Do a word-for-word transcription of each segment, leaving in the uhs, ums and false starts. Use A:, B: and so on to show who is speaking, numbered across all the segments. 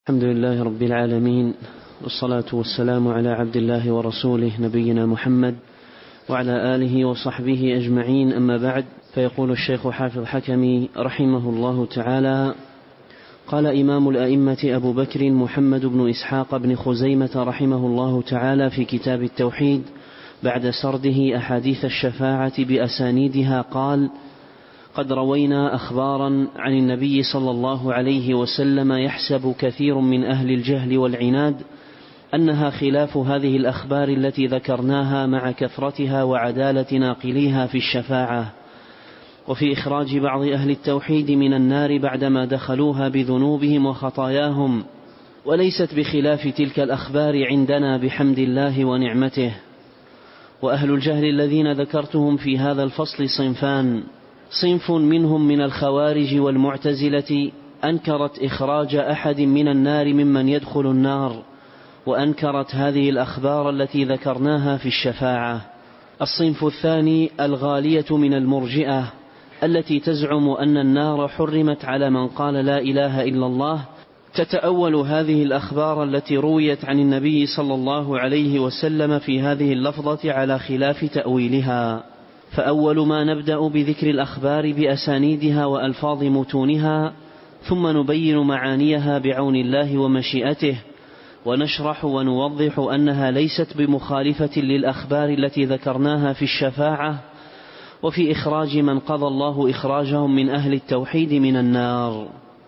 A: الحمد لله رب العالمين، والصلاة والسلام على عبد الله ورسوله نبينا محمد وعلى آله وصحبه أجمعين، أما بعد. فيقول الشيخ حافظ حكمي رحمه الله تعالى: قال إمام الأئمة أبو بكر محمد بن إسحاق بن خزيمة رحمه الله تعالى في كتاب التوحيد بعد سرده أحاديث الشفاعة بأسانيدها قال: قد روينا أخبارا عن النبي صلى الله عليه وسلم يحسب كثير من أهل الجهل والعناد أنها خلاف هذه الأخبار التي ذكرناها مع كثرتها وعدالة ناقليها في الشفاعة، وفي إخراج بعض أهل التوحيد من النار بعدما دخلوها بذنوبهم وخطاياهم، وليست بخلاف تلك الأخبار عندنا بحمد الله ونعمته. وأهل الجهل الذين ذكرتهم في هذا الفصل صنفان: صنف منهم من الخوارج والمعتزلة أنكرت إخراج أحد من النار ممن يدخل النار، وأنكرت هذه الأخبار التي ذكرناها في الشفاعة. الصنف الثاني الغالية من المرجئة التي تزعم أن النار حرمت على من قال لا إله إلا الله، تتأول هذه الأخبار التي رويت عن النبي صلى الله عليه وسلم في هذه اللفظة على خلاف تأويلها. فأول ما نبدأ بذكر الأخبار بأسانيدها وألفاظ متونها، ثم نبين معانيها بعون الله ومشيئته، ونشرح ونوضح أنها ليست بمخالفة للأخبار التي ذكرناها في الشفاعة وفي إخراج من قضى الله إخراجهم من أهل التوحيد من النار.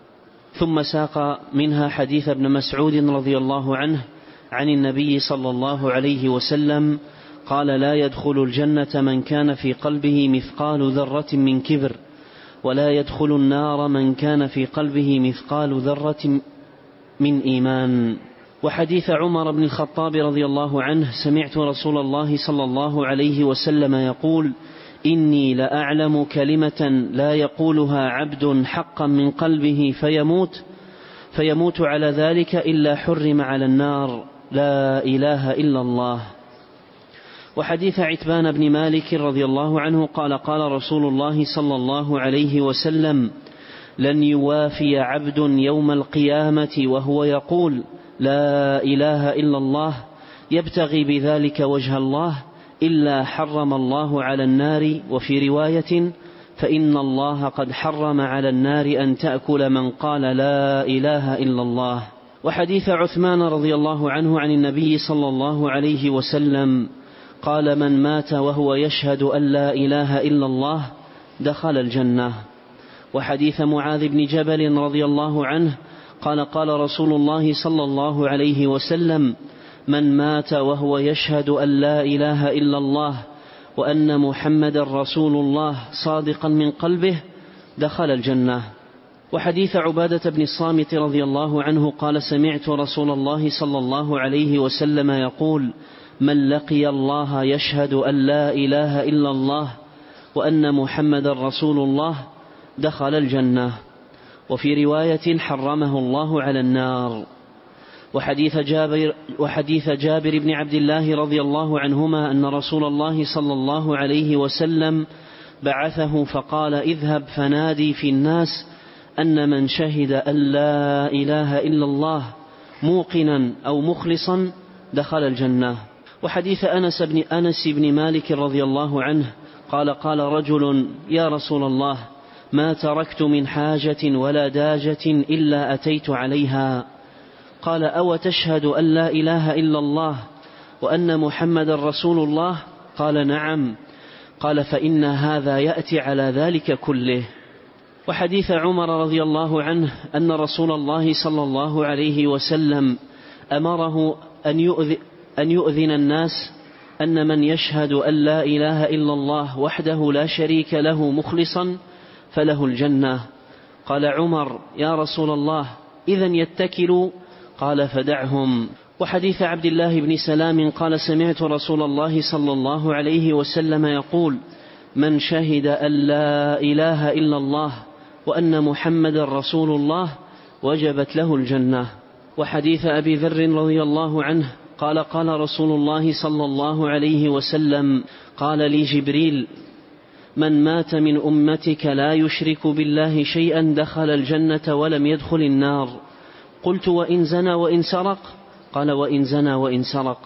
A: ثم ساق منها حديث ابن مسعود رضي الله عنه عن النبي صلى الله عليه وسلم قال: لا يدخل الجنة من كان في قلبه مثقال ذرة من كبر، ولا يدخل النار من كان في قلبه مثقال ذرة من إيمان. وحديث عمر بن الخطاب رضي الله عنه: سمعت رسول الله صلى الله عليه وسلم يقول: إني لأعلم كلمة لا يقولها عبد حقا من قلبه فيموت فيموت على ذلك إلا حرم على النار، لا إله إلا الله. وحديث عتبان بن مالك رضي الله عنه قال: قال رسول الله صلى الله عليه وسلم: لن يوافي عبد يوم القيامة وهو يقول لا إله إلا الله يبتغي بذلك وجه الله إلا حرم الله على النار. وفي رواية: فإن الله قد حرم على النار أن تأكل من قال لا إله إلا الله. وحديث عثمان رضي الله عنه عن النبي صلى الله عليه وسلم قال: من مات وهو يشهد أن لا إله إلا الله دخل الجنة. وحديث معاذ بن جبل رضي الله عنه قال: قال رسول الله صلى الله عليه وسلم: من مات وهو يشهد أن لا إله إلا الله وأن محمد رسول الله صادقا من قلبه دخل الجنة. وحديث عبادة بن الصامت رضي الله عنه قال: سمعت رسول الله صلى الله عليه وسلم يقول: من لقي الله يشهد أن لا إله إلا الله وأن محمد رسول الله دخل الجنة. وفي رواية: حرمه الله على النار. وحديث جابر, وحديث جابر بن عبد الله رضي الله عنهما أن رسول الله صلى الله عليه وسلم بعثه فقال: اذهب فنادي في الناس أن من شهد أن لا إله إلا الله موقنا أو مخلصا دخل الجنة. وحديث أنس بن, أنس بن مالك رضي الله عنه قال: قال رجل: يا رسول الله، ما تركت من حاجة ولا داجة إلا أتيت عليها. قال: أو تشهد أن لا إله إلا الله وأن محمد رسول الله؟ قال: نعم. قال: فإن هذا يأتي على ذلك كله. وحديث عمر رضي الله عنه أن رسول الله صلى الله عليه وسلم أمره أن يؤذن, أن يؤذن الناس أن من يشهد أن لا إله إلا الله وحده لا شريك له مخلصا فله الجنة. قال عمر: يا رسول الله، إذن يتكلوا؟ قال: فدعهم. وحديث عبد الله بن سلام قال: سمعت رسول الله صلى الله عليه وسلم يقول: من شهد أن لا إله إلا الله وأن محمد رسول الله وجبت له الجنة. وحديث أبي ذر رضي الله عنه قال: قال رسول الله صلى الله عليه وسلم: قال لي جبريل: من مات من أمتك لا يشرك بالله شيئا دخل الجنة ولم يدخل النار. قلت وإن زنى وإن سرق؟ قال وإن زنى وإن سرق.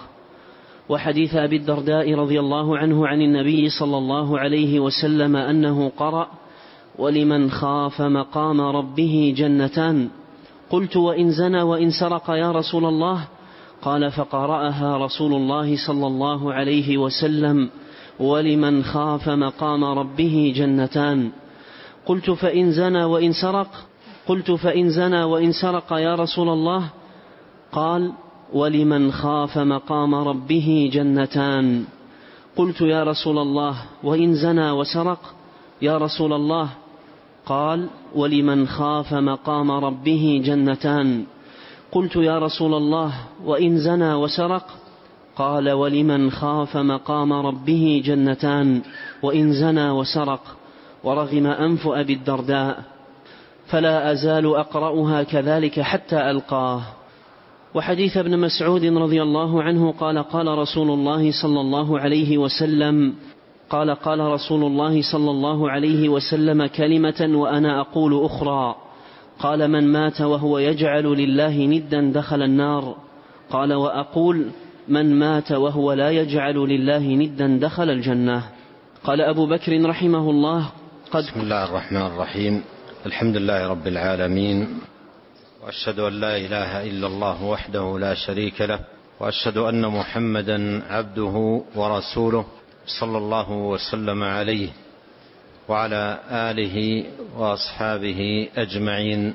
A: وحديث أبي الدرداء رضي الله عنه عن النبي صلى الله عليه وسلم أنه قرأ ولمن خاف مقام ربه جنتان. قلت وإن زنى وإن سرق يا رسول الله؟ قال فقرأها رسول الله صلى الله عليه وسلم ولمن خاف مقام ربه جنتان. قلت فإن زنى وإن سرق؟ قلت فإن زنى وإن سرق يا رسول الله؟ قال ولمن خاف مقام ربه جنتان. قلت يا رسول الله وإن زنى وسرق يا رسول الله؟ قال ولمن خاف مقام ربه جنتان. قلت يا رسول الله وإن زنى وسرق؟ قال ولمن خاف مقام ربه جنتان وإن زنى وسرق. ورغم أنف أبي الدرداء، فلا أزال أقرأها كذلك حتى ألقاه. وحديث ابن مسعود رضي الله عنه قال قال رسول الله صلى الله عليه وسلم قال قال رسول الله صلى الله عليه وسلم كلمة وأنا أقول أخرى. قال من مات وهو يجعل لله ندا دخل النار. قال وأقول من مات وهو لا يجعل لله ندا دخل الجنة. قال أبو بكر رحمه الله قد
B: بسم الله الرحمن الرحيم. الحمد لله رب العالمين، وأشهد أن لا إله إلا الله وحده لا شريك له، وأشهد أن محمدا عبده ورسوله صلى الله وسلم عليه وعلى آله وأصحابه أجمعين.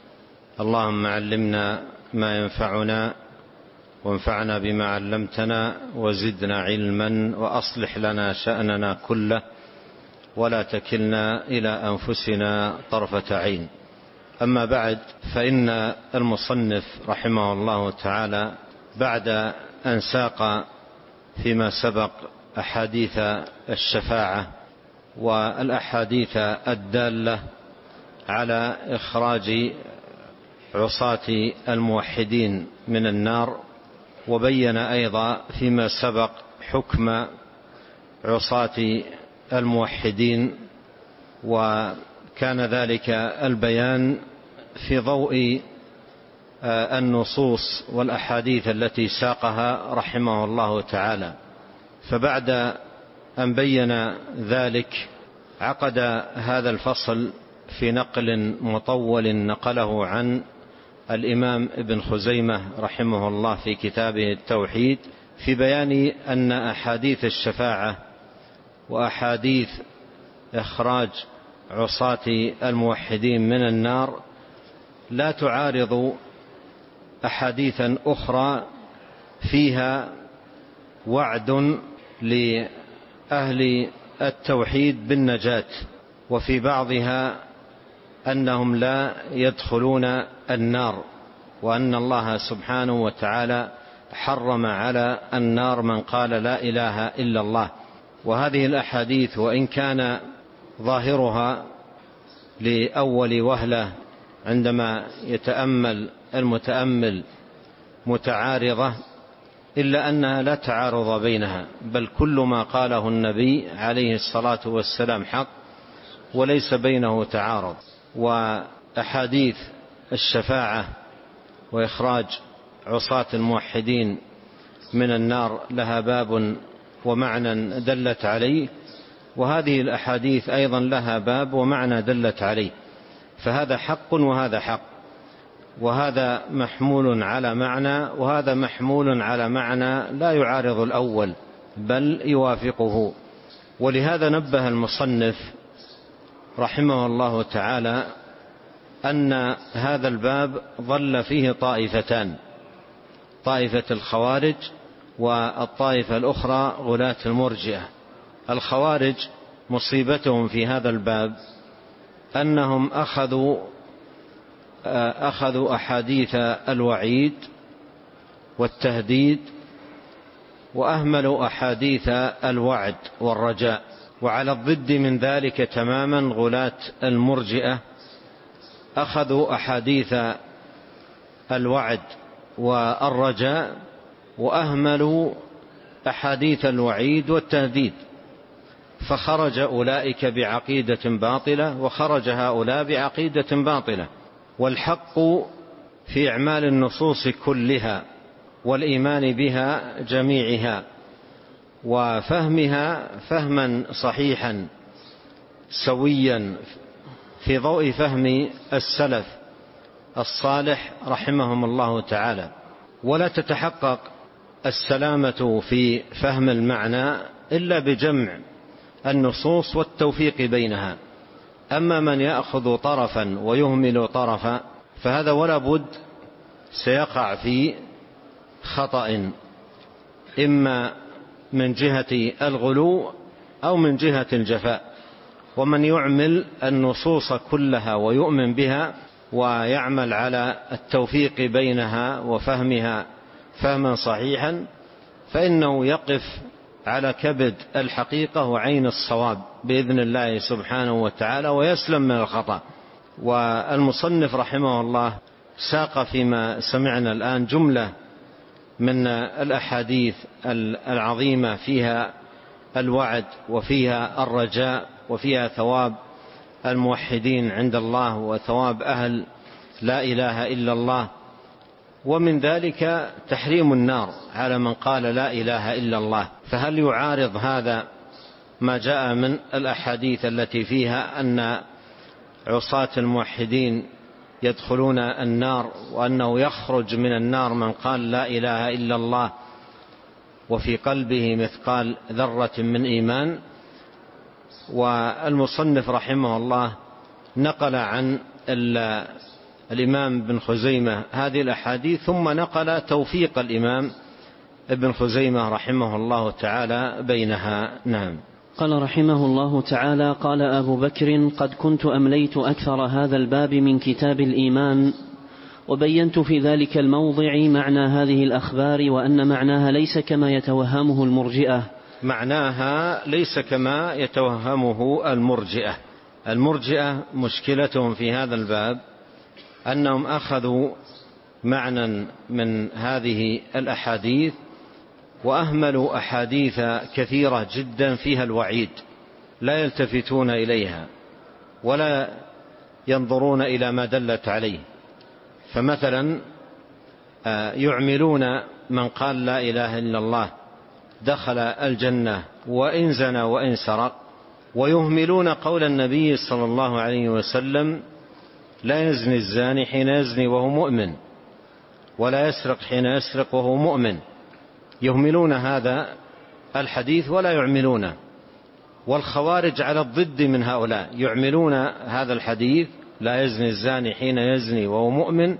B: اللهم علمنا ما ينفعنا وانفعنا بما علمتنا وزدنا علما وأصلح لنا شأننا كله ولا تكلنا إلى أنفسنا طرفة عين. أما بعد، فإن المصنف رحمه الله تعالى بعد أن ساق فيما سبق أحاديث الشفاعة والأحاديث الدالة على إخراج عصاة الموحدين من النار، وبين أيضا فيما سبق حكم عصاة الموحدين، وكان ذلك البيان في ضوء النصوص والأحاديث التي ساقها رحمه الله تعالى. فبعد أن بين ذلك عقد هذا الفصل في نقل مطول نقله عن الإمام ابن خزيمة رحمه الله في كتابه التوحيد، في بيان أن أحاديث الشفاعة وأحاديث إخراج عصاة الموحدين من النار لا تعارض أحاديثا أخرى فيها وعد لأهل التوحيد بالنجاة، وفي بعضها أنهم لا يدخلون النار، وأن الله سبحانه وتعالى حرم على النار من قال لا إله إلا الله. وهذه الأحاديث وإن كان ظاهرها لأول وهلة عندما يتأمل المتأمل متعارضة، إلا أنها لا تعارض بينها، بل كل ما قاله النبي عليه الصلاة والسلام حق وليس بينه تعارض. وأحاديث الشفاعة وإخراج عصاة الموحدين من النار لها باب ومعنى دلت عليه، وهذه الأحاديث أيضا لها باب ومعنى دلت عليه، فهذا حق وهذا حق، وهذا محمول على معنى وهذا محمول على معنى لا يعارض الأول بل يوافقه. ولهذا نبه المصنف رحمه الله تعالى أن هذا الباب ظل فيه طائفتان، طائفة الخوارج والطائفة الأخرى غلاة المرجئة. الخوارج مصيبتهم في هذا الباب أنهم أخذوا أخذوا أحاديث الوعيد والتهديد وأهملوا أحاديث الوعد والرجاء. وعلى الضد من ذلك تماما غلاة المرجئة أخذوا أحاديث الوعد والرجاء وأهملوا أحاديث الوعيد والتهديد، فخرج أولئك بعقيدة باطلة وخرج هؤلاء بعقيدة باطلة. والحق في إعمال النصوص كلها والإيمان بها جميعها وفهمها فهما صحيحا سويا في ضوء فهم السلف الصالح رحمهم الله تعالى. ولا تتحقق السلامة في فهم المعنى إلا بجمع النصوص والتوفيق بينها. أما من يأخذ طرفا ويهمل طرفا فهذا ولا بد سيقع في خطأ، إما من جهة الغلو أو من جهة الجفاء. ومن يعمل النصوص كلها ويؤمن بها ويعمل على التوفيق بينها وفهمها فهما صحيحا فإنه يقف على كبد الحقيقة وعين الصواب بإذن الله سبحانه وتعالى ويسلم من الخطأ. والمصنف رحمه الله ساق فيما سمعنا الآن جملة من الأحاديث العظيمة فيها الوعد وفيها الرجاء وفيها ثواب الموحدين عند الله وثواب أهل لا إله إلا الله. ومن ذلك تحريم النار على من قال لا إله إلا الله. فهل يعارض هذا ما جاء من الأحاديث التي فيها أن عصاة الموحدين يدخلون النار وأنه يخرج من النار من قال لا إله إلا الله وفي قلبه مثقال ذرة من إيمان؟ والمصنف رحمه الله نقل عن الإمام ابن خزيمة هذه الأحاديث ثم نقل توفيق الإمام ابن خزيمة رحمه الله تعالى بينها. نعم.
A: قال رحمه الله تعالى: قال أبو بكر: قد كنت أمليت أكثر هذا الباب من كتاب الإيمان، وبينت في ذلك الموضع معنى هذه الأخبار وأن معناها ليس كما يتوهمه المرجئة.
B: معناها ليس كما يتوهمه المرجئة. المرجئة مشكلتهم في هذا الباب أنهم أخذوا معنى من هذه الأحاديث وأهملوا أحاديث كثيرة جدا فيها الوعيد لا يلتفتون إليها ولا ينظرون إلى ما دلت عليه. فمثلا يعملون من قال لا إله إلا الله دخل الجنة وإن زنى وإن سرق، ويهملون قول النبي صلى الله عليه وسلم: لا يزني الزاني حين يزني وهو مؤمن، ولا يسرق حين يسرق وهو مؤمن. يهملون هذا الحديث ولا يعملونه. والخوارج على الضد من هؤلاء، يعملون هذا الحديث لا يزني الزاني حين يزني وهو مؤمن،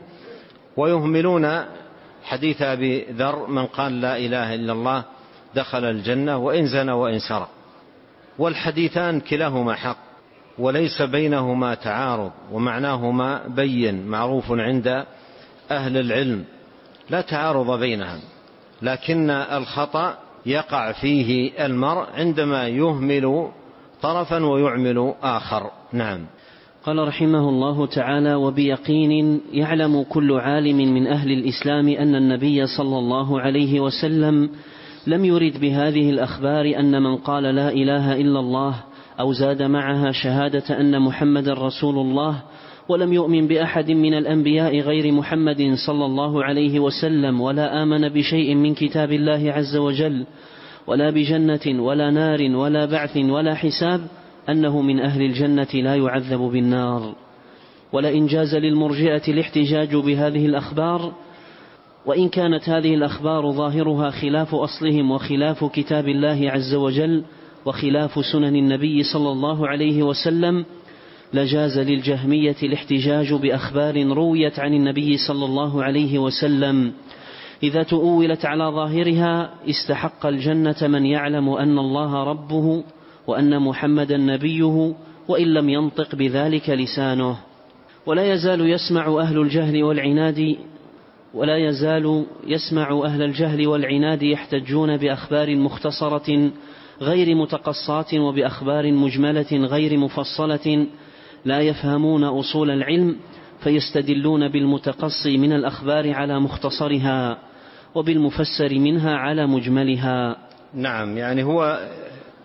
B: ويهملون حديث أبي ذر من قال لا إله إلا الله دخل الجنة وإن زنى وإن سرق. والحديثان كلاهما حق وليس بينهما تعارض، ومعناهما بين معروف عند أهل العلم، لا تعارض بينهم، لكن الخطأ يقع فيه المرء عندما يهمل طرفا ويعمل آخر. نعم.
A: قال رحمه الله تعالى: وبيقين يعلم كل عالم من أهل الإسلام أن النبي صلى الله عليه وسلم لم يرد بهذه الأخبار أن من قال لا إله إلا الله أو زاد معها شهادة أن محمد رسول الله ولم يؤمن بأحد من الأنبياء غير محمد صلى الله عليه وسلم ولا آمن بشيء من كتاب الله عز وجل ولا بجنة ولا نار ولا بعث ولا حساب أنه من أهل الجنة لا يعذب بالنار. ولئن جاز للمرجئة الاحتجاج بهذه الأخبار، وإن كانت هذه الأخبار ظاهرها خلاف أصلهم وخلاف كتاب الله عز وجل وخلاف سنن النبي صلى الله عليه وسلم، لجاز للجهمية الاحتجاج بأخبار رويت عن النبي صلى الله عليه وسلم إذا تؤولت على ظاهرها استحق الجنة من يعلم أن الله ربه وأن محمدا نبيه وإن لم ينطق بذلك لسانه. ولا يزال يسمع أهل الجهل والعناد ولا يزال يسمع أهل الجهل والعناد يحتجون بأخبار مختصرة غير متقصات وبأخبار مجملة غير مفصلة لا يفهمون أصول العلم، فيستدلون بالمتقصي من الأخبار على مختصرها وبالمفسر منها على مجملها.
B: نعم، يعني هو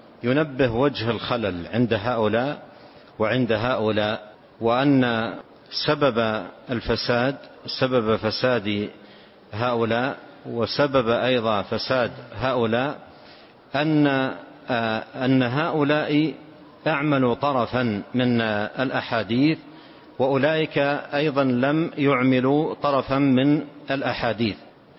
B: ينبه وجه الخلل عند هؤلاء وعند هؤلاء، وأن سبب الفساد، سبب فساد هؤلاء وسبب أيضا فساد هؤلاء أن أن هؤلاء أعملوا طرفا من الأحاديث، وأولئك أيضا لم يعملوا طرفا من الأحاديث،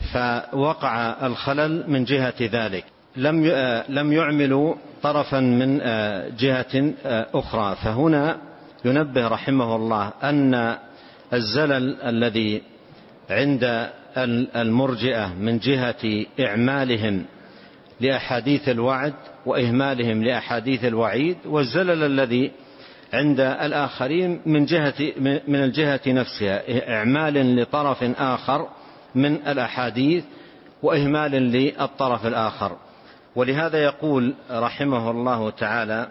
B: فوقع الخلل من جهة ذلك، لم لم يعملوا طرفا من جهة أخرى. فهنا ينبه رحمه الله أن الزلل الذي عند المرجئة من جهة إعمالهم لأحاديث الوعد وإهمالهم لأحاديث الوعيد، والزلل الذي عند الآخرين من جهة من الجهة نفسها، إعمال لطرف آخر من الأحاديث وإهمال للطرف الآخر. ولهذا يقول رحمه الله تعالى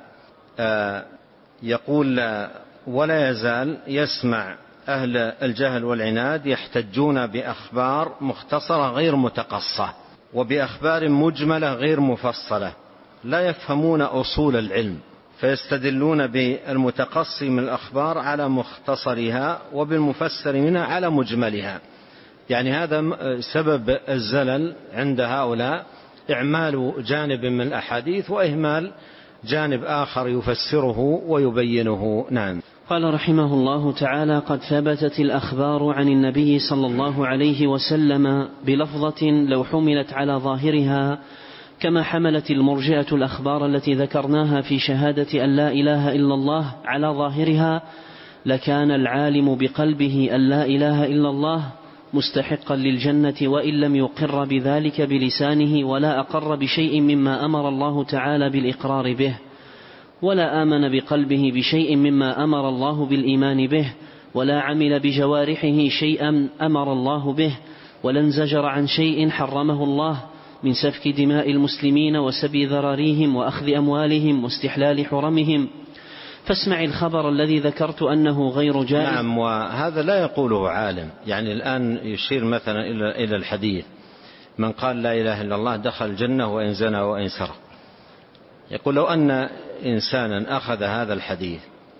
B: يقول: ولا يزال يسمع أهل الجهل والعناد يحتجون بأخبار مختصرة غير متقصة، وبأخبار مجملة غير مفصلة، لا يفهمون أصول العلم، فيستدلون بالمتقصي من الأخبار على مختصرها وبالمفسر منها على مجملها. يعني هذا سبب الزلل عند هؤلاء، إعمال جانب من الأحاديث وإهمال جانب آخر يفسره ويبينه. نعم.
A: قال رحمه الله تعالى: قد ثبتت الأخبار عن النبي صلى الله عليه وسلم بلفظة لو حملت على ظاهرها كما حملت المرجئة الأخبار التي ذكرناها في شهادة أن لا إله إلا الله على ظاهرها، لكان العالم بقلبه أن لا إله إلا الله مستحقا للجنة وإن لم يقر بذلك بلسانه ولا أقر بشيء مما أمر الله تعالى بالإقرار به، ولا آمن بقلبه بشيء مما أمر الله بالإيمان به، ولا عمل بجوارحه شيئا أمر الله به، ولا انزجر عن شيء حرمه الله من سفك دماء المسلمين وسبي ذراريهم وأخذ أموالهم واستحلال حرمهم. فاسمع الخبر الذي ذكرت أنه غير جائز.
B: نعم. وهذا لا يقوله عالم. يعني الآن يشير مثلا إلى الحديث: من قال لا إله إلا الله دخل الجنة وإن زنى وإن سرق. يقول: لو أن إنسانا أخذ هذا الحديث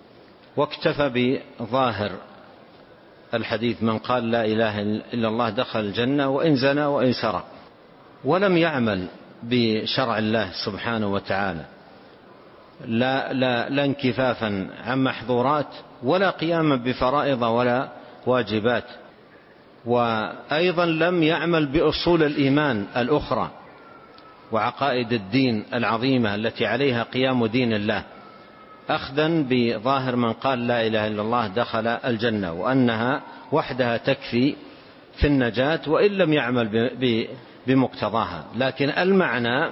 B: واكتفى بظاهر الحديث من قال لا إله إلا الله دخل الجنة وإن زنى وإن سرق، ولم يعمل بشرع الله سبحانه وتعالى، لا, لا, لا انكفافا عن محظورات ولا قياما بفرائض ولا واجبات، وأيضا لم يعمل بأصول الإيمان الأخرى وعقائد الدين العظيمة التي عليها قيام دين الله، أخذا بظاهر من قال لا إله إلا الله دخل الجنة وأنها وحدها تكفي في النجاة وإن لم يعمل بمقتضاها. لكن المعنى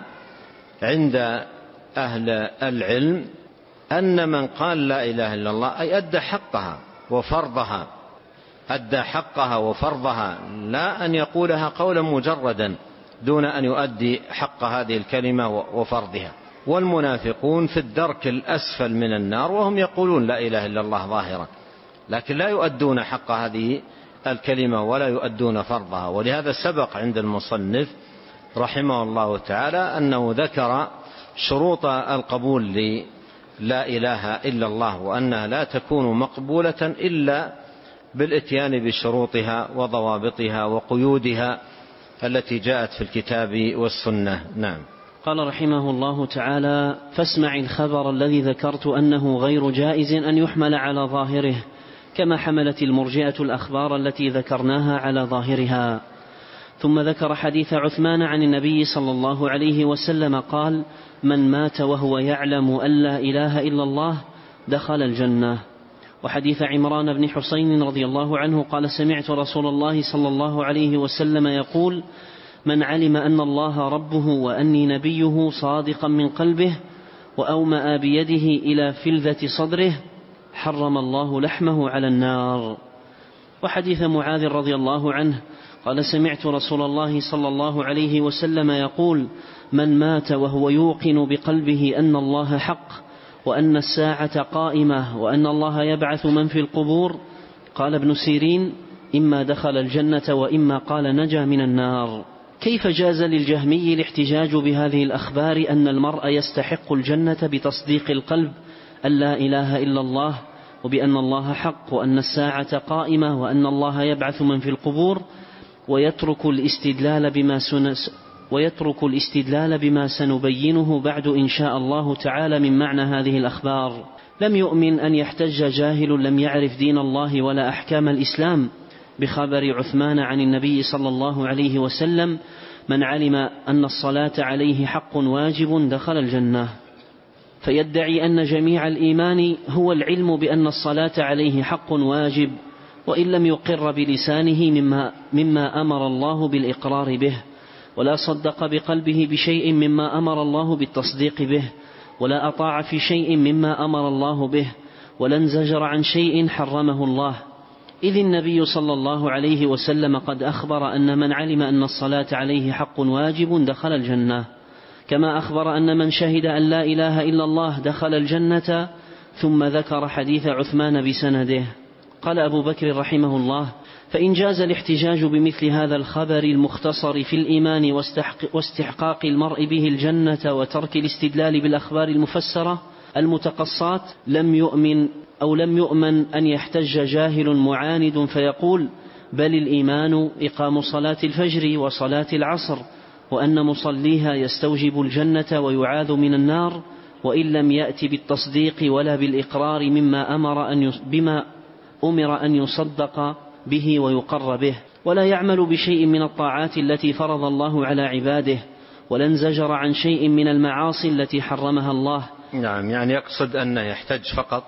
B: عند أهل العلم أن من قال لا إله إلا الله أي أدى حقها وفرضها، أدى حقها وفرضها، لا أن يقولها قولا مجردا دون أن يؤدي حق هذه الكلمة وفرضها. والمنافقون في الدرك الأسفل من النار وهم يقولون لا إله إلا الله ظاهرا، لكن لا يؤدون حق هذه الكلمة ولا يؤدون فرضها. ولهذا سبق عند المصنف رحمه الله تعالى أنه ذكر شروط القبول للا إله إلا الله، وأنها لا تكون مقبولة إلا بالإتيان بشروطها وضوابطها وقيودها التي جاءت في الكتاب والسنة. نعم.
A: قال رحمه الله تعالى: فاسمع الخبر الذي ذكرت أنه غير جائز أن يحمل على ظاهره كما حملت المرجئة الأخبار التي ذكرناها على ظاهرها. ثم ذكر حديث عثمان عن النبي صلى الله عليه وسلم قال: من مات وهو يعلم أن لا إله إلا الله دخل الجنة. وحديث عمران بن حسين رضي الله عنه قال: سمعت رسول الله صلى الله عليه وسلم يقول: من علم أن الله ربه وأني نبيه صادقا من قلبه وأومأ بيده إلى فلذة صدره حرم الله لحمه على النار. وحديث معاذ رضي الله عنه قال: سمعت رسول الله صلى الله عليه وسلم يقول: من مات وهو يوقن بقلبه أن الله حق وأن الساعة قائمة وأن الله يبعث من في القبور، قال ابن سيرين: إما دخل الجنة وإما قال نجا من النار. كيف جاز للجهمي الاحتجاج بهذه الأخبار أن المرء يستحق الجنة بتصديق القلب أن لا إله إلا الله وبأن الله حق، وأن الساعة قائمة، وأن الله يبعث من في القبور، ويترك الاستدلال بما سنس ويترك الاستدلال بما سنبينه بعد إن شاء الله تعالى من معنى هذه الأخبار. لم يؤمن أن يحتج جاهل لم يعرف دين الله ولا أحكام الإسلام بخبر عثمان عن النبي صلى الله عليه وسلم: من علم أن الصلاة عليه حق واجب دخل الجنة. فيدعي أن جميع الإيمان هو العلم بأن الصلاة عليه حق واجب، وإن لم يقر بلسانه مما, مما أمر الله بالإقرار به، ولا صدق بقلبه بشيء مما أمر الله بالتصديق به، ولا أطاع في شيء مما أمر الله به، ولا انزجر عن شيء حرمه الله، إذ النبي صلى الله عليه وسلم قد أخبر أن من علم أن الصلاة عليه حق واجب دخل الجنة، كما أخبر أن من شهد أن لا إله إلا الله دخل الجنة، ثم ذكر حديث عثمان بسنده. قال أبو بكر رحمه الله: فإن جاز الاحتجاج بمثل هذا الخبر المختصر في الإيمان واستحقاق المرء به الجنة وترك الاستدلال بالأخبار المفسرة المتقصات، لم يؤمن أو لم يؤمن أن يحتج جاهل معاند فيقول: بل الإيمان إقام صلاة الفجر وصلاة العصر، وأن مصليها يستوجب الجنة ويعاذ من النار، وإن لم يأت بالتصديق ولا بالإقرار مما أمر أن بما أمر أن يصدق به ويقر به، ولا يعمل بشيء من الطاعات التي فرض الله على عباده، ولا انزجر عن شيء من المعاصي التي حرمها الله.
B: نعم، يعني يقصد أنه يحتج فقط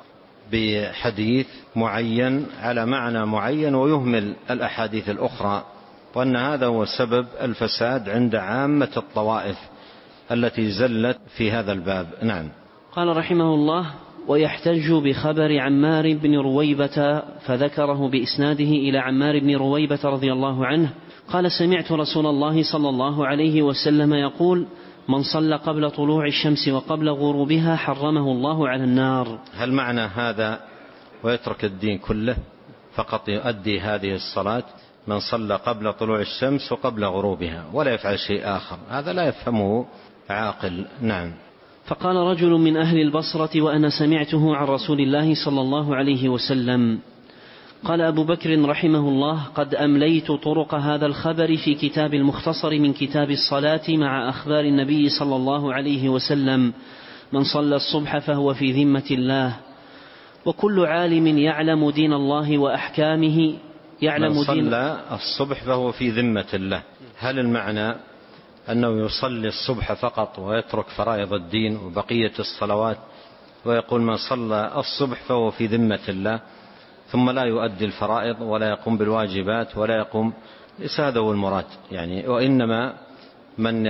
B: بحديث معين على معنى معين ويهمل الأحاديث الأخرى، وأن هذا هو سبب الفساد عند عامة الطوائف التي زلت في هذا الباب. نعم.
A: قال رحمه الله: ويحتج بخبر عمار بن رويبة، فذكره بإسناده إلى عمار بن رويبة رضي الله عنه قال: سمعت رسول الله صلى الله عليه وسلم يقول: من صلى قبل طلوع الشمس وقبل غروبها حرمه الله على النار.
B: هل معنى هذا ويترك الدين كله فقط يؤدي هذه الصلاة؟ من صلى قبل طلوع الشمس وقبل غروبها ولا يفعل شيء آخر، هذا لا يفهمه عاقل. نعم.
A: فقال رجل من أهل البصرة وأنا سمعته عن رسول الله صلى الله عليه وسلم. قال أبو بكر رحمه الله: قد أمليت طرق هذا الخبر في كتاب المختصر من كتاب الصلاة مع أخبار النبي صلى الله عليه وسلم: من صلى الصبح فهو في ذمة الله. وكل عالم يعلم دين الله وأحكامه يعلم
B: من صلى
A: دين
B: الصبح فهو في ذمة الله، هل المعنى أنه يصلي الصبح فقط ويترك فرائض الدين وبقية الصلوات، ويقول من صلى الصبح فهو في ذمة الله، ثم لا يؤدي الفرائض ولا يقوم بالواجبات ولا يقوم؟ ليس هذا هو المراد يعني، وإنما من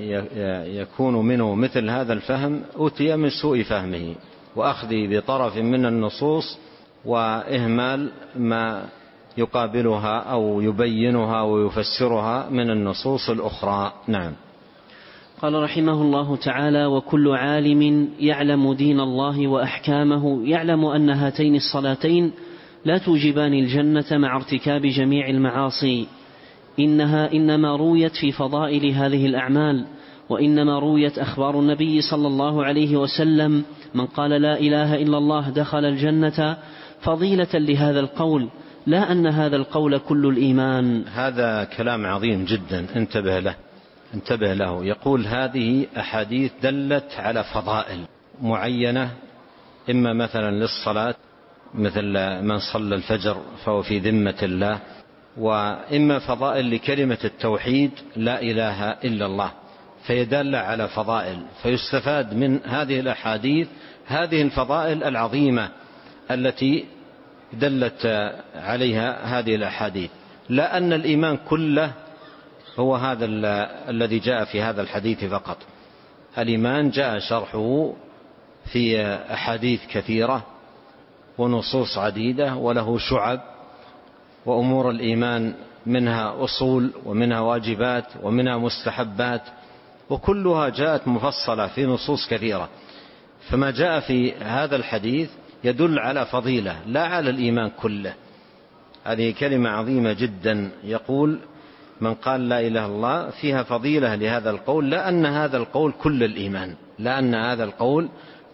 B: يكون منه مثل هذا الفهم أوتي من سوء فهمه وأخذ بطرف من النصوص وإهمال ما يقابلها أو يبينها ويفسرها من النصوص الأخرى. نعم.
A: قال رحمه الله تعالى: وكل عالم يعلم دين الله وأحكامه يعلم أن هاتين الصلاتين لا توجبان الجنة مع ارتكاب جميع المعاصي، إنها إنما رويت في فضائل هذه الأعمال، وإنما رويت أخبار النبي صلى الله عليه وسلم: من قال لا إله إلا الله دخل الجنة، فضيلة لهذا القول، لا أن هذا القول كل الإيمان.
B: هذا كلام عظيم جدا، انتبه له انتبه له. يقول هذه أحاديث دلت على فضائل معينة، إما مثلا للصلاة مثل من صلى الفجر فهو في ذمة الله، وإما فضائل لكلمة التوحيد لا إله إلا الله، فيدل على فضائل، فيستفاد من هذه الأحاديث هذه الفضائل العظيمة التي دلت عليها هذه الأحاديث، لا أن الإيمان كله هو هذا الذي جاء في هذا الحديث فقط. الإيمان جاء شرحه في أحاديث كثيرة ونصوص عديدة، وله شعب، وأمور الإيمان منها أصول ومنها واجبات ومنها مستحبات، وكلها جاءت مفصلة في نصوص كثيرة. فما جاء في هذا الحديث يدل على فضيلة لا على الإيمان كله. هذه كلمة عظيمة جدا، يقول من قال لا إله إلا الله فيها فضيلة لهذا القول، لا أن هذا القول كل الإيمان، لا أن هذا القول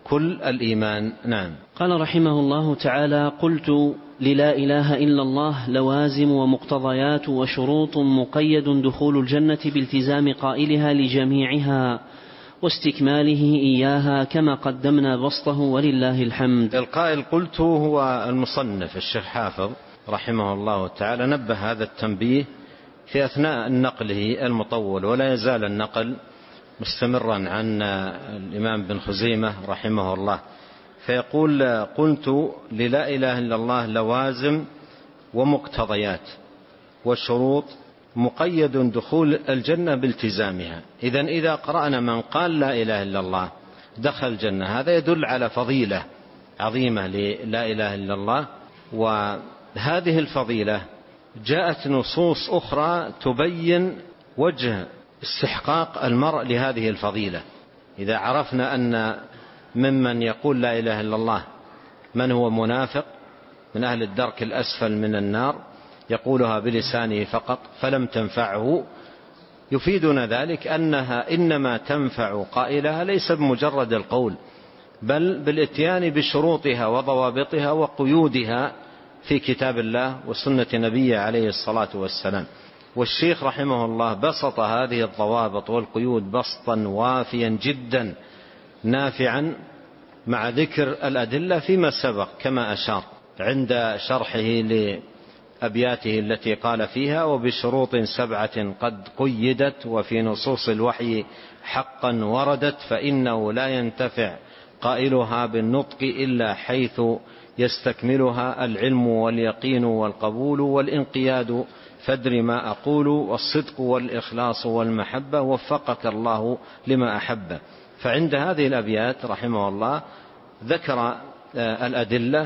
B: كل الإيمان. نعم.
A: قال رحمه الله تعالى: قلت: للا إله إلا الله لوازم ومقتضيات وشروط مقيد دخول الجنة بالتزام قائلها لجميعها واستكماله إياها كما قدمنا بسطه ولله الحمد.
B: القائل قلت هو المصنف الشيخ حافظ رحمه الله تعالى، نبه هذا التنبيه في أثناء نقله المطول، ولا يزال النقل مستمرا عن الإمام بن خزيمة رحمه الله، فيقول: قلت للا إله إلا الله لوازم ومقتضيات وشروط مقيد دخول الجنة بالتزامها. إذن إذا قرأنا من قال لا إله إلا الله دخل الجنة، هذا يدل على فضيلة عظيمة للا إله إلا الله، وهذه الفضيلة جاءت نصوص أخرى تبين وجه استحقاق المرء لهذه الفضيلة. إذا عرفنا أن ممن يقول لا إله إلا الله من هو منافق من أهل الدرك الأسفل من النار يقولها بلسانه فقط فلم تنفعه، يفيدنا ذلك أنها إنما تنفع قائلها ليس بمجرد القول، بل بالاتيان بشروطها وضوابطها وقيودها في كتاب الله وسنة نبيه عليه الصلاة والسلام. والشيخ رحمه الله بسط هذه الضوابط والقيود بسطا وافيا جدا نافعا مع ذكر الأدلة فيما سبق كما أشار عند شرحه لأبياته التي قال فيها: وبشروط سبعة قد قيدت وفي نصوص الوحي حقا وردت، فإنه لا ينتفع قائلها بالنطق إلا حيث يستكملها العلم واليقين والقبول والانقياد، فادر ما أقول والصدق والإخلاص والمحبة وفقك الله لما أحب. فعند هذه الأبيات رحمه الله ذكر الأدلة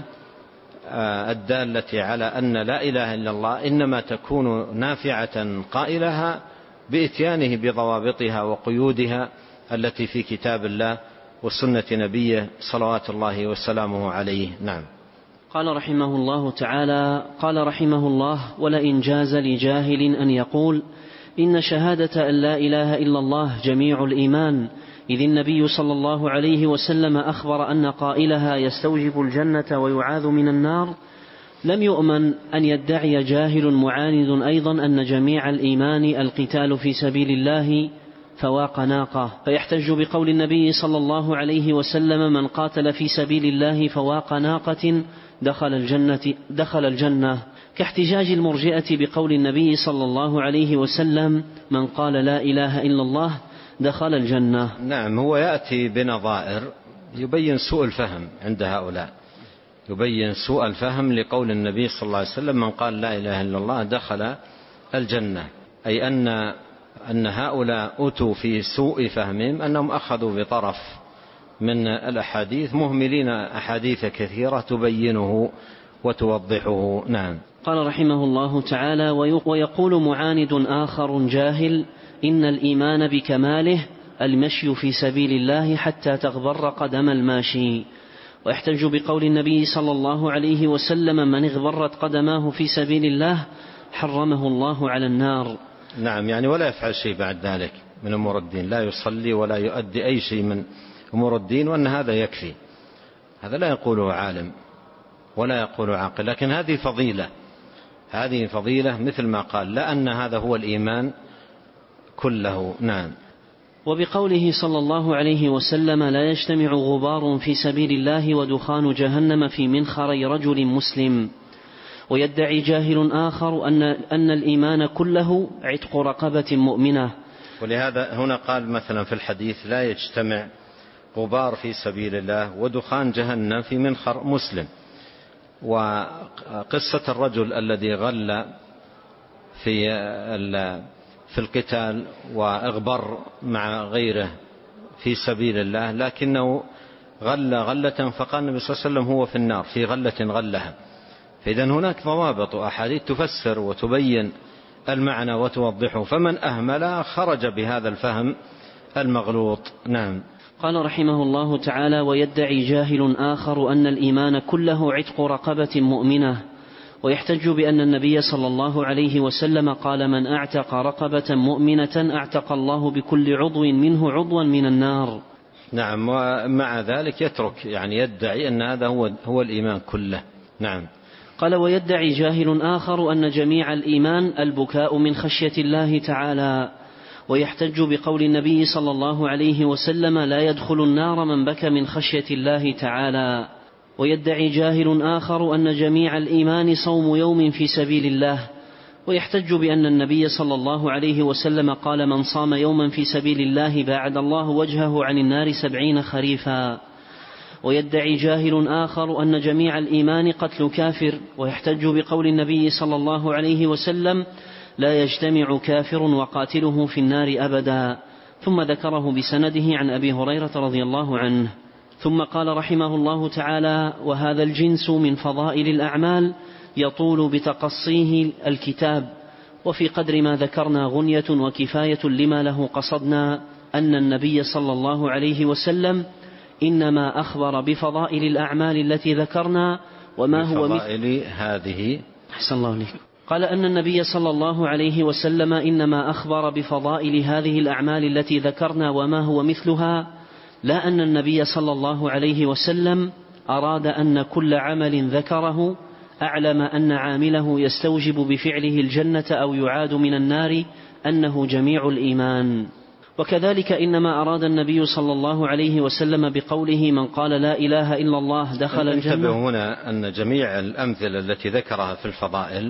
B: الدالة على أن لا إله إلا الله إنما تكون نافعة قائلها بإتيانه بضوابطها وقيودها التي في كتاب الله وسنة نبيه صلوات الله وسلامه عليه. نعم.
A: قال رحمه الله تعالى: قال رحمه الله: ولئن جاز لجاهل أن يقول إن شهادة أن لا إله إلا الله جميع الإيمان، إذ النبي صلى الله عليه وسلم أخبر أن قائلها يستوجب الجنة ويعاذ من النار، لم يؤمن أن يدعي جاهل معاند أيضا أن جميع الإيمان القتال في سبيل الله فواق ناقة، فيحتج بقول النبي صلى الله عليه وسلم: من قاتل في سبيل الله فواق ناقة دخل الجنة, دخل الجنة، كاحتجاج المرجئة بقول النبي صلى الله عليه وسلم: من قال لا إله إلا الله دخل الجنة.
B: نعم. هو يأتي بنظائر يبين سوء الفهم عند هؤلاء، يبين سوء الفهم لقول النبي صلى الله عليه وسلم: من قال لا إله إلا الله دخل الجنة، أي أن أن هؤلاء أتوا في سوء فهمهم أنهم أخذوا بطرف من الأحاديث مهملين أحاديث كثيرة تبينه وتوضحه. نعم.
A: قال رحمه الله تعالى: ويقول معاند آخر جاهل إن الإيمان بكماله المشي في سبيل الله حتى تغبر قدم الماشي، ويحتج بقول النبي صلى الله عليه وسلم: من اغبرت قدماه في سبيل الله حرمه الله على النار.
B: نعم. يعني ولا يفعل شيء بعد ذلك من أمور الدين، لا يصلي ولا يؤدي أي شيء من أمور الدين، وأن هذا يكفي. هذا لا يقوله عالم ولا يقوله عاقل، لكن هذه فضيلة، هذه فضيلة مثل ما قال، لا أن هذا هو الإيمان كله. نعم.
A: وبقوله صلى الله عليه وسلم: لا يجتمع غبار في سبيل الله ودخان جهنم في منخري رجل مسلم. ويدعي جاهل آخر أن, أن الإيمان كله عتق رقبة مؤمنة،
B: ولهذا هنا قال مثلا في الحديث: لا يجتمع غبار في سبيل الله ودخان جهنم في منخر مسلم. وقصة الرجل الذي غل في في القتال واغبر مع غيره في سبيل الله، لكنه غل غلة فقال النبي صلى الله عليه وسلم: هو في النار في غلة غلها. فإذا هناك ضوابط وأحاديث تفسر وتبين المعنى وتوضحه، فمن أهملها خرج بهذا الفهم المغلوط. نعم.
A: قال رحمه الله تعالى: ويدعي جاهل آخر أن الإيمان كله عتق رقبة مؤمنة، ويحتج بأن النبي صلى الله عليه وسلم قال: من أعتق رقبة مؤمنة أعتق الله بكل عضو منه عضوا من النار.
B: نعم. ومع ذلك يترك يعني يدعي أن هذا هو, هو الإيمان كله. نعم.
A: قال ويدعي جاهل آخر أن جميع الإيمان البكاء من خشية الله تعالى، ويحتج بقول النبي صلى الله عليه وسلم لا يدخل النار من بكى من خشية الله تعالى. ويدعي جاهل آخر أن جميع الإيمان صوم يوم في سبيل الله، ويحتج بأن النبي صلى الله عليه وسلم قال من صام يوما في سبيل الله باعد الله وجهه عن النار سبعين خريفا. ويدعي جاهل آخر أن جميع الإيمان قتل كافر، ويحتج بقول النبي صلى الله عليه وسلم لا يجتمع كافر وقاتله في النار أبدا، ثم ذكره بسنده عن أبي هريرة رضي الله عنه. ثم قال رحمه الله تعالى وهذا الجنس من فضائل الأعمال يطول بتقصيه الكتاب، وفي قدر ما ذكرنا غنية وكفاية لما له قصدنا أن النبي صلى الله عليه وسلم إنما أخبر بفضائل الأعمال التي ذكرنا وما هو
B: بفضائل هذه.
A: أحسن الله عليك. قال أن النبي صلى الله عليه وسلم إنما أخبر بفضائل هذه الأعمال التي ذكرنا وما هو مثلها، لا أن النبي صلى الله عليه وسلم أراد أن كل عمل ذكره أعلم أن عامله يستوجب بفعله الجنة أو يعاد من النار أنه جميع الإيمان. وكذلك إنما أراد النبي صلى الله عليه وسلم بقوله من قال لا إله إلا الله دخل الجنة.
B: انتبهوا هنا أن جميع الأمثلة التي ذكرها في الفضائل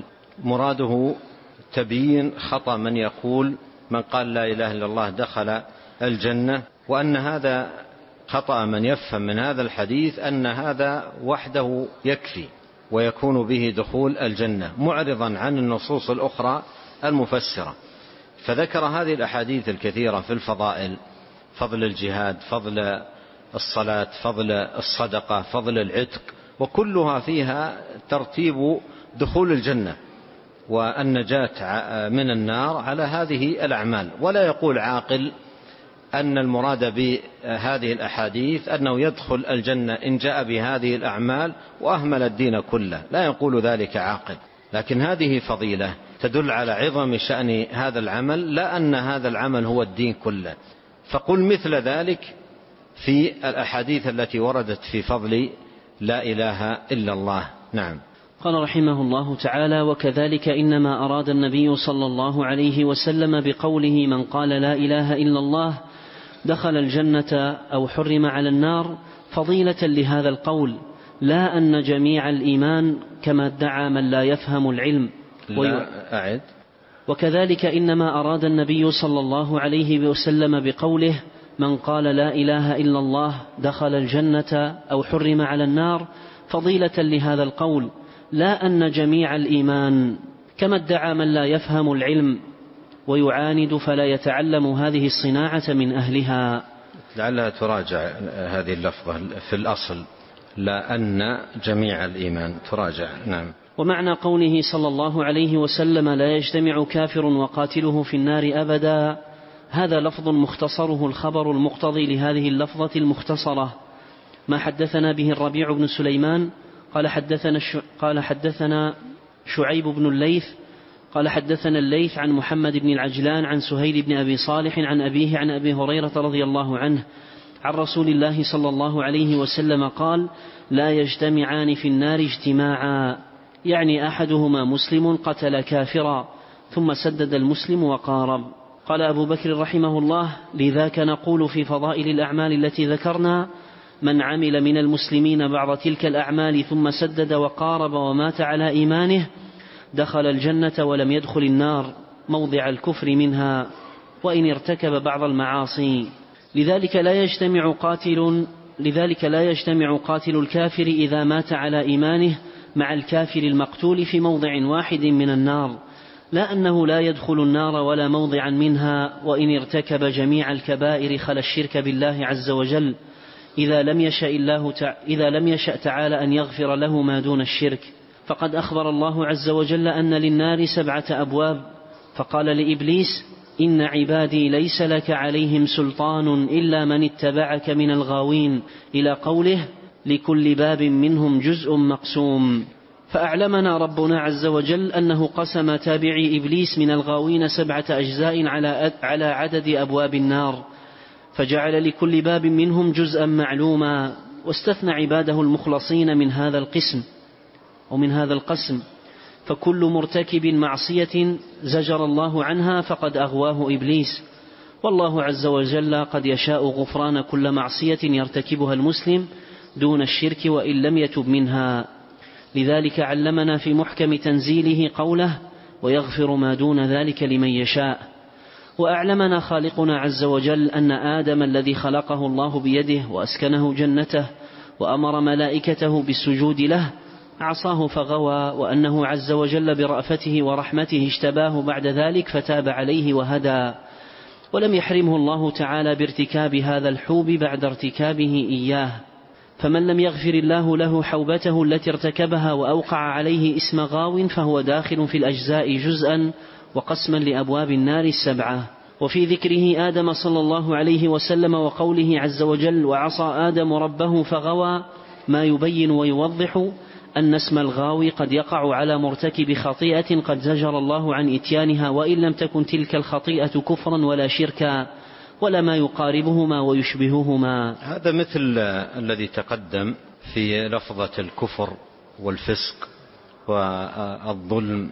B: مراده تبيين خطأ من يقول من قال لا إله إلا الله دخل الجنة، وأن هذا خطأ من يفهم من هذا الحديث أن هذا وحده يكفي ويكون به دخول الجنة، معرضا عن النصوص الأخرى المفسرة. فذكر هذه الأحاديث الكثيرة في الفضائل، فضل الجهاد، فضل الصلاة، فضل الصدقة، فضل العتق، وكلها فيها ترتيب دخول الجنة والنجاة من النار على هذه الأعمال. ولا يقول عاقل أن المراد بهذه الأحاديث أنه يدخل الجنة إن جاء بهذه الأعمال وأهمل الدين كله، لا يقول ذلك عاقل. لكن هذه فضيلة تدل على عظم شأن هذا العمل، لا أن هذا العمل هو الدين كله. فقل مثل ذلك في الأحاديث التي وردت في فضل لا إله إلا الله. نعم.
A: قال رحمه الله تعالى وكذلك إنما أراد النبي صلى الله عليه وسلم بقوله من قال لا إله إلا الله دخل الجنة أو حرم على النار فضيلة لهذا القول، لا أن جميع الإيمان كما ادعى من لا يفهم العلم.
B: لا أعد.
A: وكذلك إنما أراد النبي صلى الله عليه وسلم بقوله من قال لا إله إلا الله دخل الجنة أو حرم على النار فضيلة لهذا القول، لا أن جميع الإيمان كما ادعى من لا يفهم العلم ويعاند فلا يتعلم هذه الصناعة من أهلها.
B: لعلها تراجع هذه اللفظة في الأصل، لا أن جميع الإيمان، تراجع. نعم.
A: ومعنى قوله صلى الله عليه وسلم لا يجتمع كافر وقاتله في النار أبدا، هذا لفظ مختصره الخبر المقتضي لهذه اللفظة المختصرة، ما حدثنا به الربيع بن سليمان قال حدثنا, قال حدثنا شعيب بن الليث قال حدثنا الليث عن محمد بن العجلان عن سهيل بن أبي صالح عن أبيه عن أبي هريرة رضي الله عنه عن رسول الله صلى الله عليه وسلم قال لا يجتمعان في النار اجتماعا، يعني أحدهما مسلم قتل كافرا ثم سدد المسلم وقارب. قال أبو بكر رحمه الله لذاك نقول في فضائل الأعمال التي ذكرنا من عمل من المسلمين بعض تلك الأعمال ثم سدد وقارب ومات على إيمانه دخل الجنة ولم يدخل النار موضع الكفر منها وإن ارتكب بعض المعاصي. لذلك لا يجتمع قاتل لذلك لا يجتمع قاتل الكافر إذا مات على إيمانه مع الكافر المقتول في موضع واحد من النار، لا أنه لا يدخل النار ولا موضعا منها وإن ارتكب جميع الكبائر خلا الشرك بالله عز وجل، إذا لم يشأ الله تع... إذا لم يشأ تعالى أن يغفر له ما دون الشرك. فقد أخبر الله عز وجل أن للنار سبعة أبواب، فقال لإبليس إن عبادي ليس لك عليهم سلطان إلا من اتبعك من الغاوين، إلى قوله لكل باب منهم جزء مقسوم. فأعلمنا ربنا عز وجل أنه قسم تابعي إبليس من الغاوين سبعة أجزاء على على عدد أبواب النار، فجعل لكل باب منهم جزءا معلوما، واستثنى عباده المخلصين من هذا القسم ومن هذا القسم، فكل مرتكب معصية زجر الله عنها فقد أغواه إبليس، والله عز وجل قد يشاء غفران كل معصية يرتكبها المسلم دون الشرك وإن لم يتب منها. لذلك علمنا في محكم تنزيله قوله: ويغفر ما دون ذلك لمن يشاء. وأعلمنا خالقنا عز وجل أن آدم الذي خلقه الله بيده وأسكنه جنته وأمر ملائكته بالسجود له عصاه فغوى، وأنه عز وجل برأفته ورحمته اجتباه بعد ذلك فتاب عليه وهدى، ولم يحرمه الله تعالى بارتكاب هذا الحوب بعد ارتكابه إياه. فمن لم يغفر الله له حوبته التي ارتكبها وأوقع عليه اسم غاو فهو داخل في الأجزاء جزءا وقسما لأبواب النار السبعة. وفي ذكره آدم صلى الله عليه وسلم وقوله عز وجل: وعصى آدم ربه فغوى، ما يبين ويوضح أن اسم الغاوي قد يقع على مرتكب خطيئة قد زجر الله عن إتيانها، وإن لم تكن تلك الخطيئة كفرا ولا شركا ولا ما يقاربهما ويشبههما.
B: هذا مثل الذي تقدم في لفظة الكفر والفسق والظلم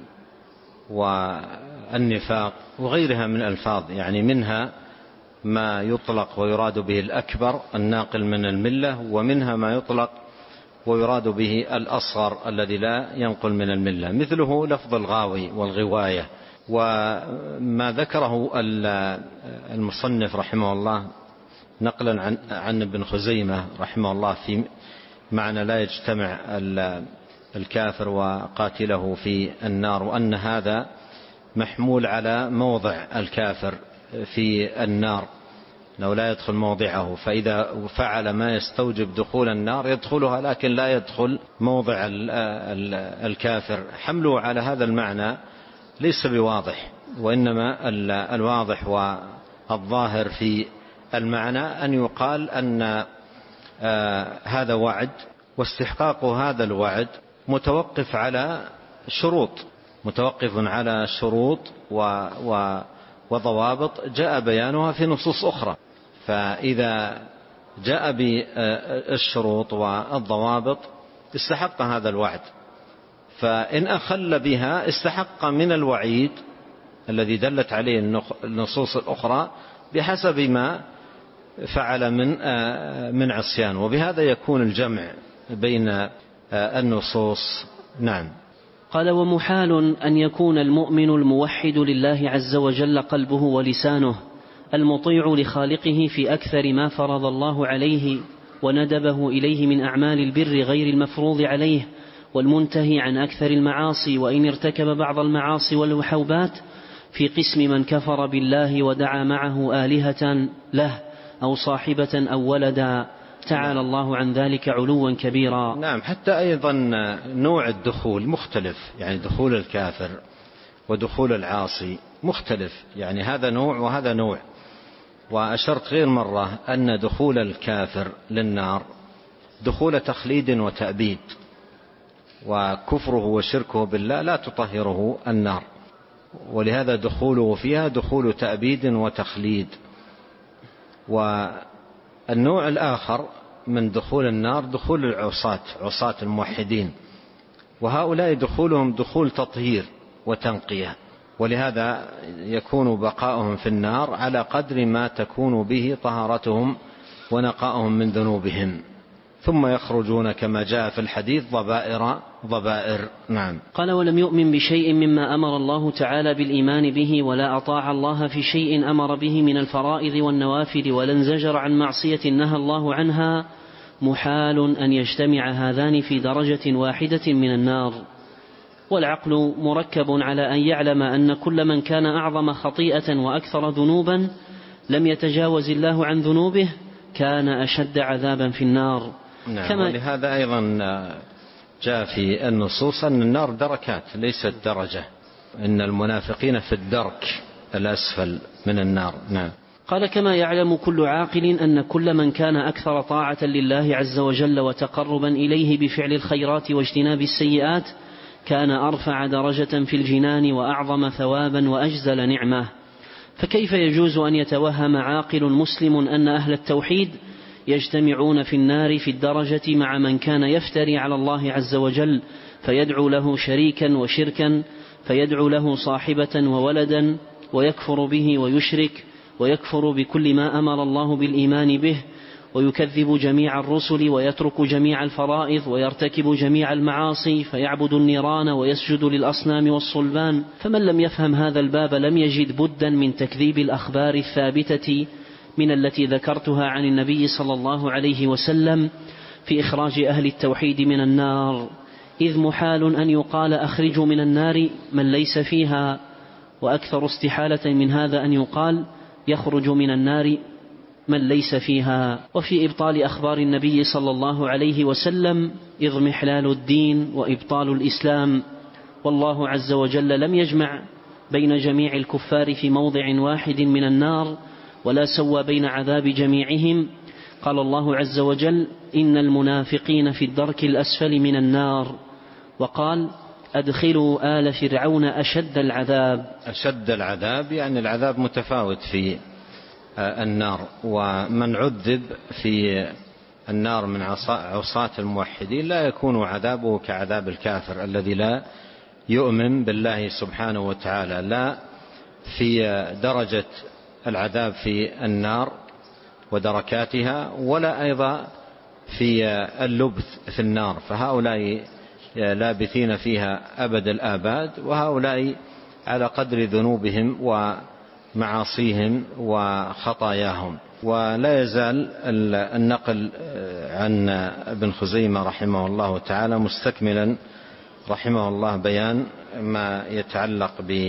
B: والنفاق وغيرها من الألفاظ، يعني منها ما يطلق ويراد به الأكبر الناقل من الملة، ومنها ما يطلق ويراد به الأصغر الذي لا ينقل من الملة، مثله لفظ الغاوي والغواية. وما ذكره المصنف رحمه الله نقلا عن, عن ابن خزيمة رحمه الله في معنى لا يجتمع الكافر وقاتله في النار، وأن هذا محمول على موضع الكافر في النار لو لا يدخل موضعه، فإذا فعل ما يستوجب دخول النار يدخلها لكن لا يدخل موضع الكافر. حمله على هذا المعنى ليس بواضح، وإنما الواضح والظاهر في المعنى أن يقال أن هذا وعد، واستحقاق هذا الوعد متوقف على شروط متوقف على شروط وضوابط جاء بيانها في نصوص أخرى، فإذا جاء بالشروط والضوابط استحق هذا الوعد، فإن أخل بها استحق من الوعيد الذي دلت عليه النصوص الأخرى بحسب ما فعل من من عصيان، وبهذا يكون الجمع بين النصوص. نعم.
A: قال: ومحال أن يكون المؤمن الموحد لله عز وجل قلبه ولسانه المطيع لخالقه في أكثر ما فرض الله عليه وندبه إليه من أعمال البر غير المفروض عليه، والمنتهي عن أكثر المعاصي، وإن ارتكب بعض المعاصي والوحوبات في قسم من كفر بالله ودعا معه آلهة له أو صاحبة أو ولدا، تعالى الله عن ذلك علوا كبيرا.
B: نعم. حتى أيضا نوع الدخول مختلف، يعني دخول الكافر ودخول العاصي مختلف، يعني هذا نوع وهذا نوع. وأشرت غير مرة أن دخول الكافر للنار دخول تخليد وتأبيد، وكفره وشركه بالله لا تطهره النار، ولهذا دخوله فيها دخول تأبيد وتخليد. والنوع الآخر من دخول النار دخول العصاة، عصاة الموحدين، وهؤلاء دخولهم دخول تطهير وتنقية، ولهذا يكون بقاؤهم في النار على قدر ما تكون به طهارتهم ونقاؤهم من ذنوبهم، ثم يخرجون كما جاء في الحديث ضبائر ضبائر. نعم.
A: قال: ولم يؤمن بشيء مما أمر الله تعالى بالإيمان به، ولا أطاع الله في شيء أمر به من الفرائض والنوافل، ولا انزجر عن معصية نهى الله عنها، محال أن يجتمع هذان في درجة واحدة من النار. والعقل مركب على أن يعلم أن كل من كان أعظم خطيئة وأكثر ذنوبا لم يتجاوز الله عن ذنوبه كان أشد عذابا في النار.
B: نعم. كما ولهذا أيضا جاء في النصوص أن النار دركات ليست درجة، إن المنافقين في الدرك الأسفل من النار. نعم.
A: قال: كما يعلم كل عاقل أن كل من كان أكثر طاعة لله عز وجل وتقربا إليه بفعل الخيرات واجتناب السيئات كان أرفع درجة في الجنان وأعظم ثوابا وأجزل نعمة. فكيف يجوز أن يتوهم عاقل مسلم أن أهل التوحيد يجتمعون في النار في الدرجة مع من كان يفتري على الله عز وجل فيدعو له شريكا وشركا، فيدعو له صاحبة وولدا، ويكفر به ويشرك، ويكفر بكل ما أمر الله بالإيمان به، ويكذب جميع الرسل، ويترك جميع الفرائض، ويرتكب جميع المعاصي، فيعبد النيران ويسجد للأصنام والصلبان؟ فمن لم يفهم هذا الباب لم يجد بدا من تكذيب الأخبار الثابتة من التي ذكرتها عن النبي صلى الله عليه وسلم في إخراج أهل التوحيد من النار، إذ محال أن يقال أخرجوا من النار من ليس فيها، وأكثر استحالة من هذا أن يقال يخرج من النار من ليس فيها. وفي إبطال أخبار النبي صلى الله عليه وسلم إضمحلال الدين وإبطال الإسلام، والله عز وجل لم يجمع بين جميع الكفار في موضع واحد من النار، ولا سوى بين عذاب جميعهم. قال الله عز وجل: إن المنافقين في الدرك الأسفل من النار، وقال: أدخلوا آل فرعون أشد العذاب.
B: أشد العذاب يعني العذاب متفاوت في النار، ومن عذب في النار من عصاة الموحدين لا يكون عذابه كعذاب الكافر الذي لا يؤمن بالله سبحانه وتعالى، لا في درجة العذاب في النار ودركاتها، ولا أيضا في اللبث في النار، فهؤلاء لابثين فيها أبد الآباد، وهؤلاء على قدر ذنوبهم ومعاصيهم وخطاياهم. ولا يزال النقل عن ابن خزيمة رحمه الله تعالى مستكملا رحمه الله بيان ما يتعلق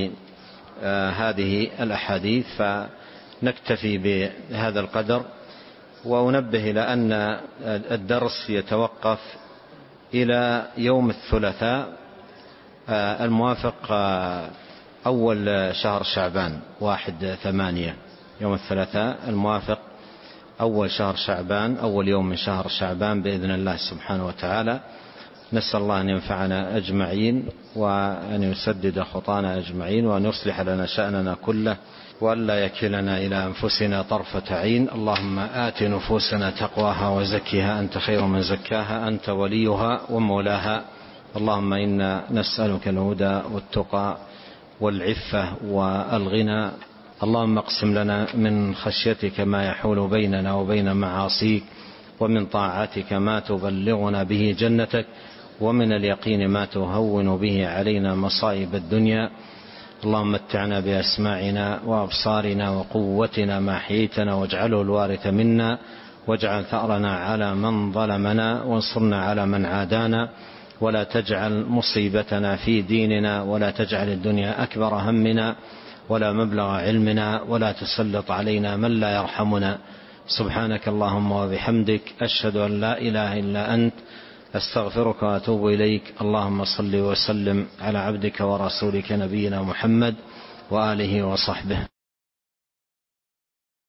B: بهذه الأحاديث، فنكتفي بهذا القدر، وأنبه إلى أن الدرس يتوقف إلى يوم الثلاثاء الموافق أول شهر شعبان واحد ثمانية، يوم الثلاثاء الموافق أول شهر شعبان، أول يوم من شهر شعبان بإذن الله سبحانه وتعالى. نسأل الله أن ينفعنا أجمعين، وأن يسدد خطانا أجمعين، وأن يصلح لنا شأننا كله، وأن لا يكلنا إلى أنفسنا طرفة عين. اللهم آت نفوسنا تقواها وزكها أنت خير من زكاها، أنت وليها ومولاها. اللهم إنا نسألك الهدى والتقى والعفة والغنى. اللهم اقسم لنا من خشيتك ما يحول بيننا وبين معاصيك، ومن طاعتك ما تبلغنا به جنتك، ومن اليقين ما تهون به علينا مصائب الدنيا. اللهم متعنا بأسماعنا وأبصارنا وقوتنا ما أحييتنا، واجعله الوارث منا، واجعل ثأرنا على من ظلمنا، وانصرنا على من عادانا، ولا تجعل مصيبتنا في ديننا، ولا تجعل الدنيا أكبر همنا ولا مبلغ علمنا، ولا تسلط علينا من لا يرحمنا. سبحانك اللهم وبحمدك، أشهد أن لا إله إلا أنت، أستغفرك وأتوب إليك. اللهم صل وسلم على عبدك ورسولك نبينا محمد وآله وصحبه.